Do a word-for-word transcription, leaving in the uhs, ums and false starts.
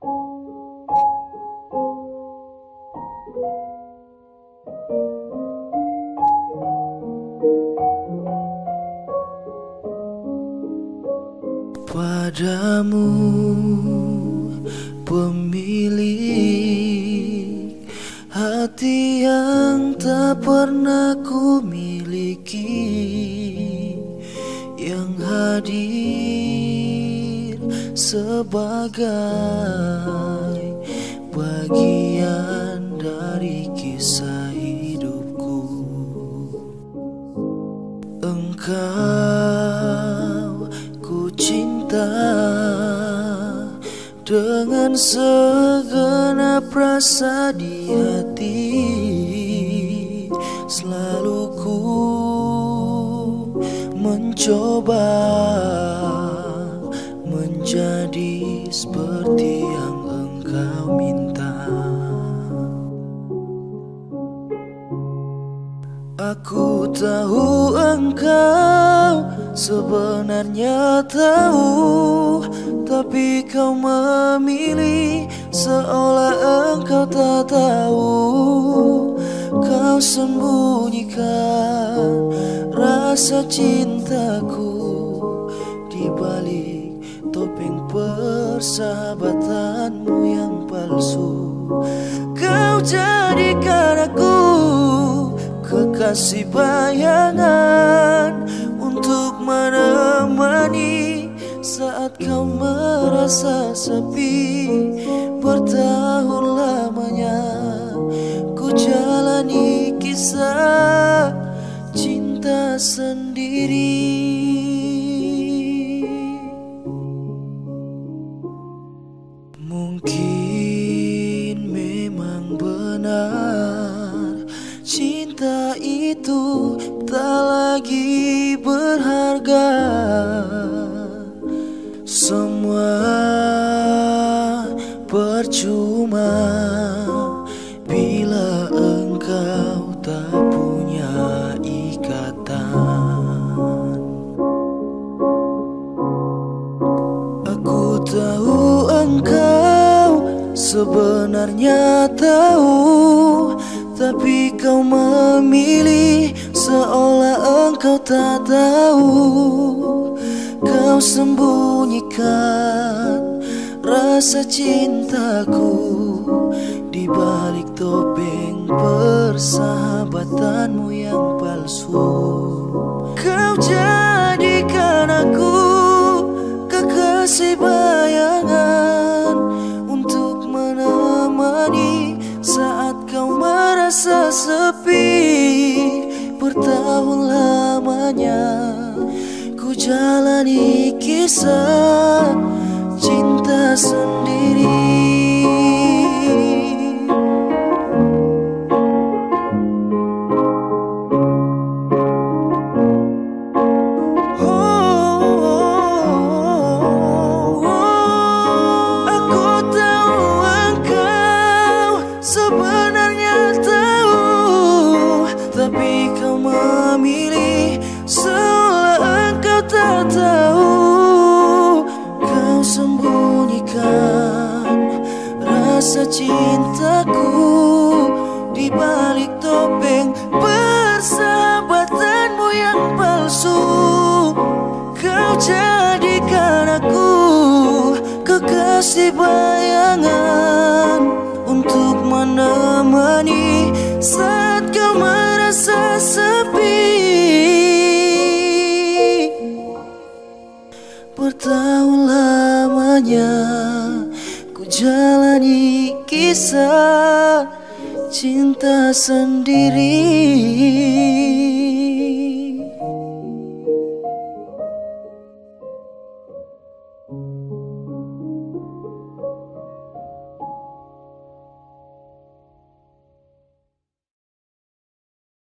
Padamu pemilik hati yang tak pernah ku miliki, yang hadir sebagai bagian dari kisah hidupku. Engkau ku cinta dengan segenap rasa di hati, selalu ku mencoba menjadi seperti yang engkau minta. Aku tahu engkau sebenarnya tahu, tapi kau memilih seolah engkau tak tahu. Kau sembunyikan rasa cintaku di balik topeng persahabatanmu yang palsu. Kau jadikan aku kekasih bayangan untuk menemani saat kau merasa sepi. Bertahun lamanya ku jalani kisah cinta sendiri. Mungkin memang benar cinta itu tak lagi berharga. Semua percuma bila engkau tak punya ikatan. Aku tahu engkau sebenarnya tahu, tapi kau memilih seolah engkau tak tahu. Kau sembunyikan rasa cintaku di balik topeng persahabatanmu yang palsu. Kau jadikan aku kekasih bayangan untuk menemani saat kau merasa sepi. Bertahun lamanya ku jalani kisah cinta sendiri. Tapi kau memilih seolah engkau tak tahu. Kau sembunyikan rasa cintaku di balik topeng persahabatanmu yang palsu. Kau jadikan aku kekasih bayangan untuk menemani saat kau merasa sepi. Bertahun lamanya ku jalani kisah cinta sendiri.